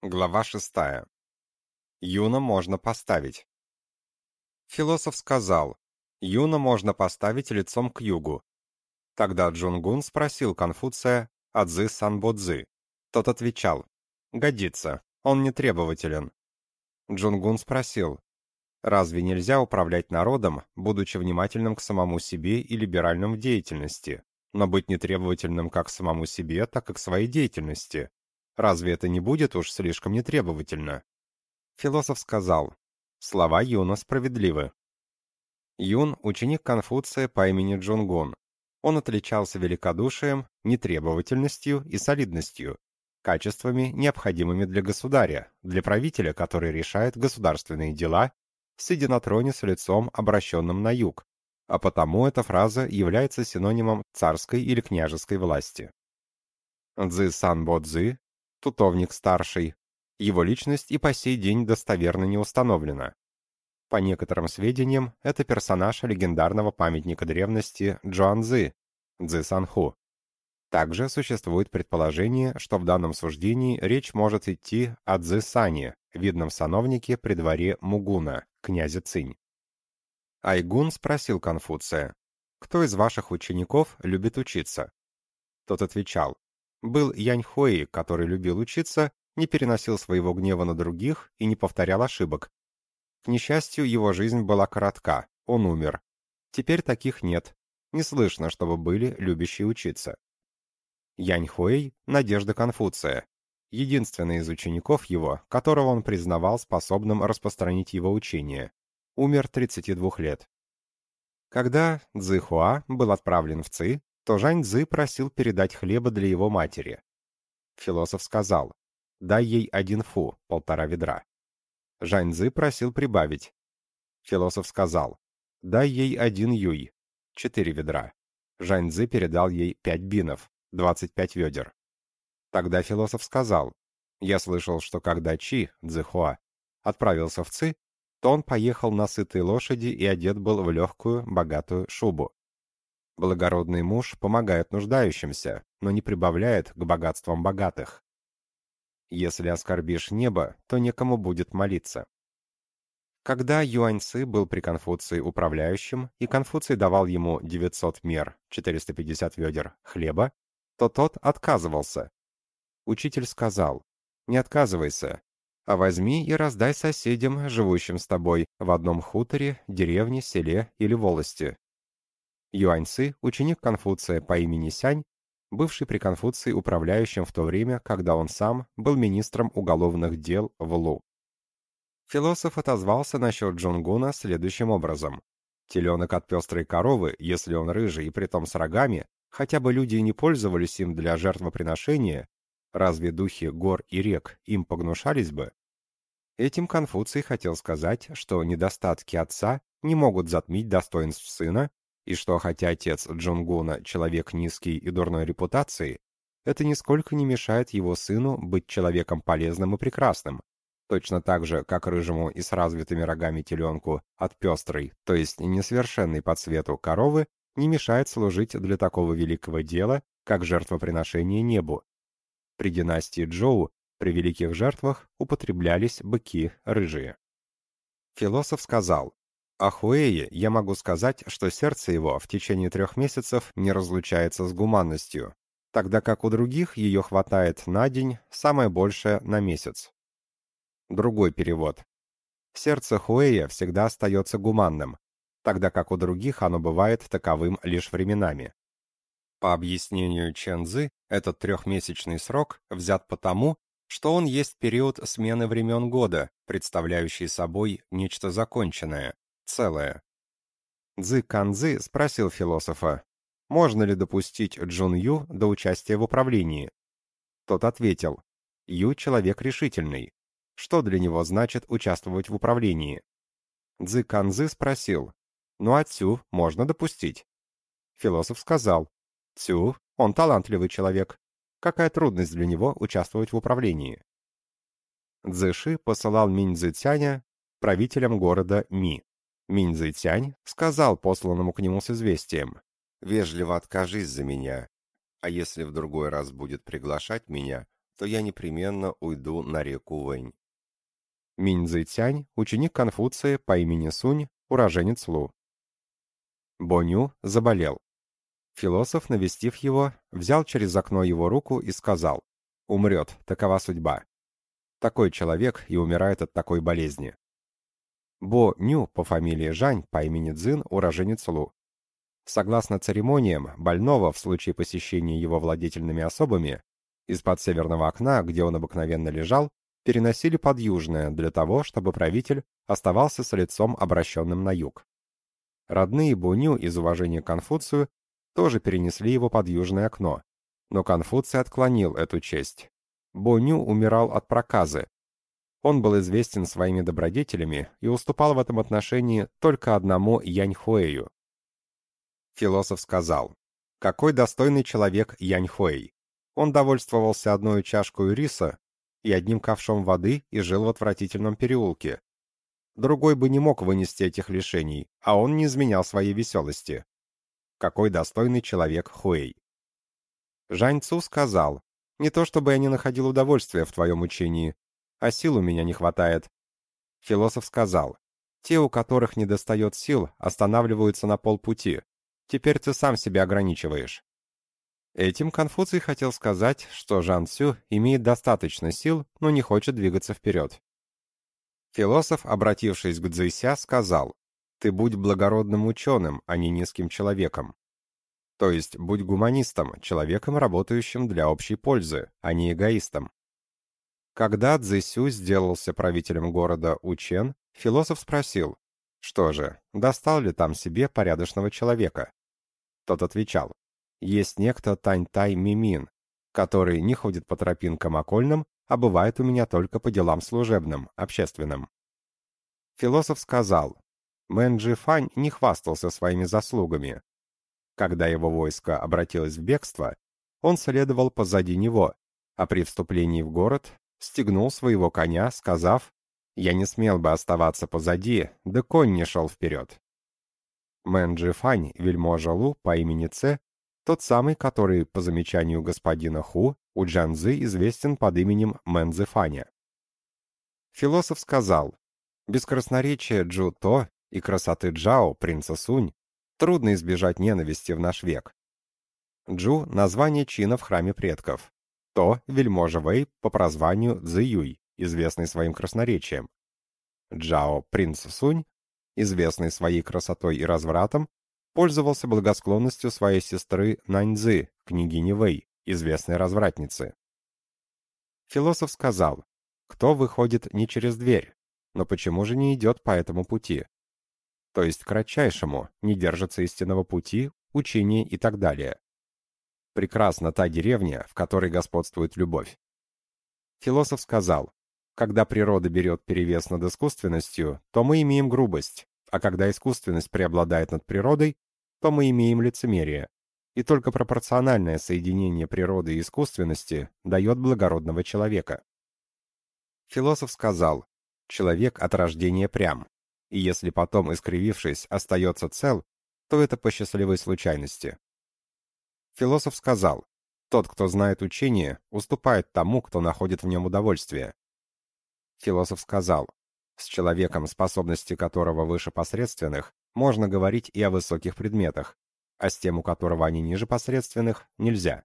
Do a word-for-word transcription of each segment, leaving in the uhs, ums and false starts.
Глава шестая. Юна можно поставить. Философ сказал: "Юна можно поставить лицом к югу". Тогда Джунгун спросил Конфуция о Цзы Санбо-цзы. Тот отвечал: "Годится, он не требователен". Джунгун спросил: "Разве нельзя управлять народом, будучи внимательным к самому себе и либеральным в деятельности, но быть нетребовательным как к самому себе, так и к своей деятельности? Разве это не будет уж слишком нетребовательно?" Философ сказал: "Слова Юна справедливы". Юн — ученик Конфуция по имени Джунгун. Он отличался великодушием, нетребовательностью и солидностью, качествами, необходимыми для государя, для правителя, который решает государственные дела, сидя на троне с лицом, обращенным на юг, а потому эта фраза является синонимом царской или княжеской власти. Цзы Санбо-цзы, тутовник старший, его личность и по сей день достоверно не установлена. По некоторым сведениям, это персонаж легендарного памятника древности Джуанцзы, Цзы Санху. Также существует предположение, что в данном суждении речь может идти о Цзы Сане, видном сановнике при дворе Мугуна, князя Цинь. Айгун спросил Конфуция: "Кто из ваших учеников любит учиться?" Тот отвечал: "Был Яньхуэй, который любил учиться, не переносил своего гнева на других и не повторял ошибок. К несчастью, его жизнь была коротка, он умер. Теперь таких нет. Не слышно, чтобы были любящие учиться". Яньхуэй — надежда Конфуция, единственный из учеников его, которого он признавал способным распространить его учение. Умер тридцати двух лет. Когда Цзы Хуа был отправлен в Ци, то Жань Цзы просил передать хлеба для его матери. Философ сказал: "Дай ей один фу, полтора ведра". Жань Цзы просил прибавить. Философ сказал: "Дай ей один юй, четыре ведра". Жань Цзы передал ей пять бинов, двадцать пять ведер. Тогда философ сказал: "Я слышал, что когда Чи, Цзы Хуа, отправился в Ци, то он поехал на сытой лошади и одет был в легкую, богатую шубу. Благородный муж помогает нуждающимся, но не прибавляет к богатствам богатых. Если оскорбишь небо, то некому будет молиться". Когда Юаньци был при Конфуции управляющим, и Конфуций давал ему девятьсот мер, четыреста пятьдесят ведер хлеба, то тот отказывался. Учитель сказал: "Не отказывайся, а возьми и раздай соседям, живущим с тобой в одном хуторе, деревне, селе или волости". Юаньци, ученик Конфуция по имени Сянь, бывший при Конфуции управляющим в то время, когда он сам был министром уголовных дел в Лу. Философ отозвался насчет Джунгуна следующим образом: "Теленок от пестрой коровы, если он рыжий и притом с рогами, хотя бы люди и не пользовались им для жертвоприношения, разве духи гор и рек им погнушались бы?" Этим Конфуций хотел сказать, что недостатки отца не могут затмить достоинств сына, и что хотя отец Джунгуна человек низкий и дурной репутации, это нисколько не мешает его сыну быть человеком полезным и прекрасным. Точно так же, как рыжему и с развитыми рогами теленку от пестрой, то есть несовершенной по цвету коровы, не мешает служить для такого великого дела, как жертвоприношение небу. При династии Чжоу при великих жертвах употреблялись быки рыжие. Философ сказал: "О Хуэе я могу сказать, что сердце его в течение трех месяцев не разлучается с гуманностью, тогда как у других ее хватает на день, самое большее на месяц". Другой перевод: "Сердце Хуэя всегда остается гуманным, тогда как у других оно бывает таковым лишь временами". По объяснению Чен Цзы, этот трехмесячный срок взят потому, что он есть период смены времен года, представляющий собой нечто законченное, целое. Цзы Канцзы спросил философа: "Можно ли допустить Джун Ю до участия в управлении?" Тот ответил: "Ю человек решительный. Что для него значит участвовать в управлении?" Цзы Канцзы спросил: "Ну а Цю можно допустить?" Философ сказал: "Цю, он талантливый человек. Какая трудность для него участвовать в управлении?" Цзыши посылал Минь Цзэцяня правителем города Ми. Минь Цзэцянь сказал посланному к нему с известием: "Вежливо откажись за меня, а если в другой раз будет приглашать меня, то я непременно уйду на реку Вэнь. Минь Цзэцянь, ученик Конфуция по имени Сунь, уроженец Лу. Бо Ню заболел. Философ, навестив его, взял через окно его руку и сказал: «Умрет, такова судьба. Такой человек и умирает от такой болезни». Бо Ню по фамилии Жань, по имени Цзин, уроженец Лу. Согласно церемониям, больного в случае посещения его владетельными особами из-под северного окна, где он обыкновенно лежал, переносили под южное для того, чтобы правитель оставался с лицом обращенным на юг. Родные Бо Ню из уважения к Конфуцию тоже перенесли его под южное окно, но Конфуций отклонил эту честь. Бо Ню умирал от проказы. Он был известен своими добродетелями и уступал в этом отношении только одному Яньхуэю. Философ сказал: «Какой достойный человек Яньхуэй! Он довольствовался одной чашкой риса и одним ковшом воды и жил в отвратительном переулке. Другой бы не мог вынести этих лишений, а он не изменял своей веселости. Какой достойный человек Хуэй!» Жань Цу сказал: «Не то чтобы я не находил удовольствия в твоем учении, а сил у меня не хватает». Философ сказал: «Те, у которых недостает сил, останавливаются на полпути. Теперь ты сам себя ограничиваешь». Этим Конфуций хотел сказать, что Жан Цю имеет достаточно сил, но не хочет двигаться вперед. Философ, обратившись к Цзэся, сказал: «Ты будь благородным ученым, а не низким человеком. То есть будь гуманистом, человеком, работающим для общей пользы, а не эгоистом». Когда Цзэсю сделался правителем города Учен, философ спросил: «Что же, достал ли там себе порядочного человека?» Тот отвечал: «Есть некто Тань-Тай Мимин, который не ходит по тропинкам окольным, а бывает у меня только по делам служебным, общественным». Философ сказал: «Мэн Джи Фань не хвастался своими заслугами. Когда его войско обратилось в бегство, он следовал позади него, а при вступлении в город стегнул своего коня, сказав: «Я не смел бы оставаться позади, да конь не шел вперед». Мэн Джи Фань, вельможа Лу по имени Цэ, тот самый, который, по замечанию господина Ху, у Джанзы известен под именем Мэн Цзы Фаня. Философ сказал: «Без красноречия Джу То и красоты Джао, принца Сунь, трудно избежать ненависти в наш век». Джу — название чина в храме предков. То — вельможа Вэй по прозванию Цзы Юй, известный своим красноречием. Джао, принц Сунь, известный своей красотой и развратом, пользовался благосклонностью своей сестры Наньцзы, княгини Вэй, известной развратницы. Философ сказал: «Кто выходит не через дверь, но почему же не идет по этому пути? То есть кратчайшему, не держится истинного пути, учения и так далее. Прекрасна та деревня, в которой господствует любовь». Философ сказал: «Когда природа берет перевес над искусственностью, то мы имеем грубость, а когда искусственность преобладает над природой, то мы имеем лицемерие, и только пропорциональное соединение природы и искусственности дает благородного человека». Философ сказал: «Человек от рождения прям, и если потом, искривившись, остается цел, то это по счастливой случайности». Философ сказал: «Тот, кто знает учение, уступает тому, кто находит в нем удовольствие». Философ сказал: «С человеком, способности которого выше посредственных, можно говорить и о высоких предметах, а с тем, у которого они ниже посредственных, нельзя».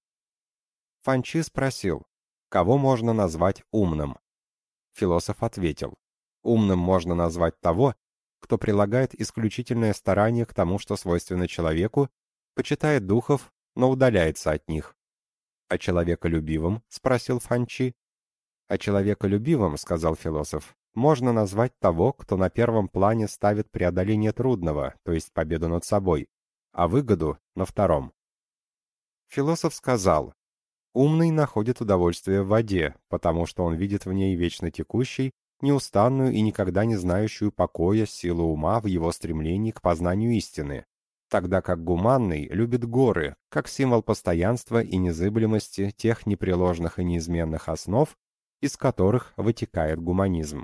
Фанчи спросил: «Кого можно назвать умным?» Философ ответил: «Умным можно назвать того, кто прилагает исключительное старание к тому, что свойственно человеку, почитает духов, но удаляется от них». «А человеколюбивым?» — спросил Фанчи. «А человеколюбивым, — сказал философ, — можно назвать того, кто на первом плане ставит преодоление трудного, то есть победу над собой, а выгоду — на втором». Философ сказал: «Умный находит удовольствие в воде, потому что он видит в ней вечно текущей, неустанную и никогда не знающую покоя силу ума в его стремлении к познанию истины, тогда как гуманный любит горы, как символ постоянства и незыблемости тех непреложных и неизменных основ, из которых вытекает гуманизм».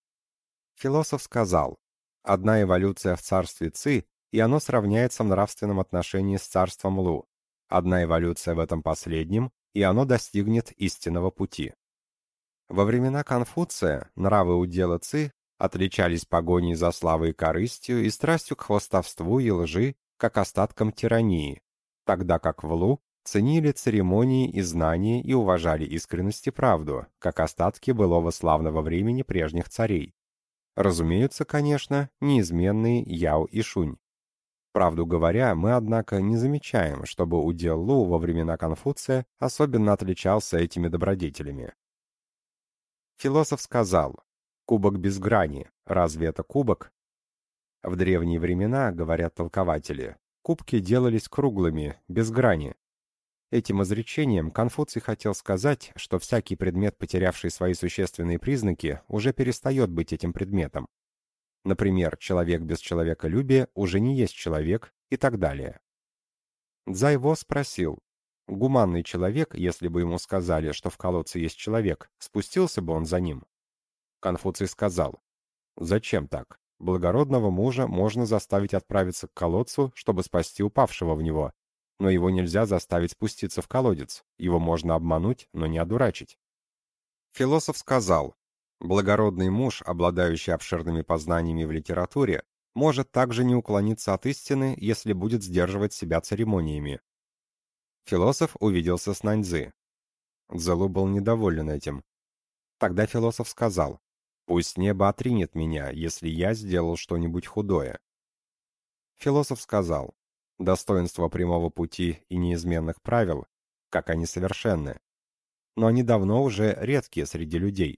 Философ сказал: «Одна эволюция в царстве Ци, и оно сравняется в нравственном отношении с царством Лу. Одна эволюция в этом последнем, и оно достигнет истинного пути. Во времена Конфуция нравы удела Ци отличались погоней за славой и корыстью и страстью к хвастовству и лжи, как остаткам тирании, тогда как в Лу ценили церемонии и знания и уважали искренность и правду, как остатки былого славного времени прежних царей. Разумеются, конечно, неизменные Яо и Шунь. Правду говоря, мы, однако, не замечаем, чтобы удел Лу во времена Конфуция особенно отличался этими добродетелями. Философ сказал: «Кубок без грани. Разве это кубок?» В древние времена, говорят толкователи, кубки делались круглыми, без грани. Этим изречением Конфуций хотел сказать, что всякий предмет, потерявший свои существенные признаки, уже перестает быть этим предметом. Например, человек без человеколюбия уже не есть человек и так далее. Цзайво спросил: гуманный человек, если бы ему сказали, что в колодце есть человек, спустился бы он за ним? Конфуций сказал: зачем так? Благородного мужа можно заставить отправиться к колодцу, чтобы спасти упавшего в него, но его нельзя заставить спуститься в колодец, его можно обмануть, но не одурачить. Философ сказал: благородный муж, обладающий обширными познаниями в литературе, может также не уклониться от истины, если будет сдерживать себя церемониями. Философ увиделся с Наньцзы. Цзэлу был недоволен этим. Тогда философ сказал: «Пусть небо отринет меня, если я сделал что-нибудь худое». Философ сказал: «Достоинство прямого пути и неизменных правил, как они совершенны, но они давно уже редкие среди людей».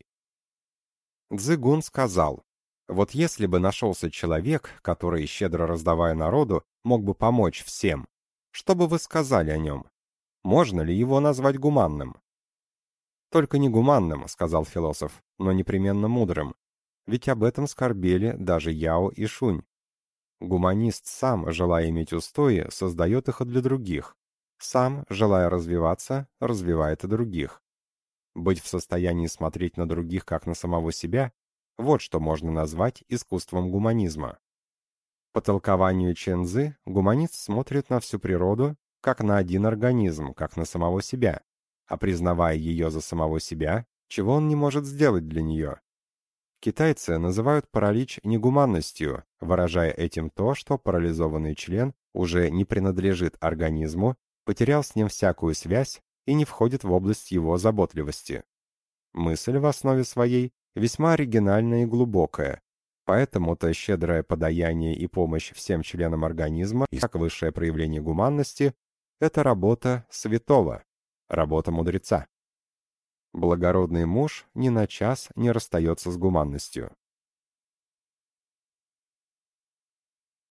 Цзыгун сказал: «Вот если бы нашелся человек, который, щедро раздавая народу, мог бы помочь всем, что бы вы сказали о нем? Можно ли его назвать гуманным?» «Только не гуманным», — сказал философ, — «но непременно мудрым. Ведь об этом скорбели даже Яо и Шунь. Гуманист сам, желая иметь устои, создает их и для других. Сам, желая развиваться, развивает и других. Быть в состоянии смотреть на других, как на самого себя — вот что можно назвать искусством гуманизма». По толкованию Чэньцзы, гуманист смотрит на всю природу, как на один организм, как на самого себя, а признавая ее за самого себя, чего он не может сделать для нее. Китайцы называют паралич негуманностью, выражая этим то, что парализованный член уже не принадлежит организму, потерял с ним всякую связь и не входит в область его заботливости. Мысль в основе своей весьма оригинальная и глубокая, поэтому-то щедрое подаяние и помощь всем членам организма, и как высшее проявление гуманности, это работа святого, работа мудреца. Благородный муж ни на час не расстается с гуманностью.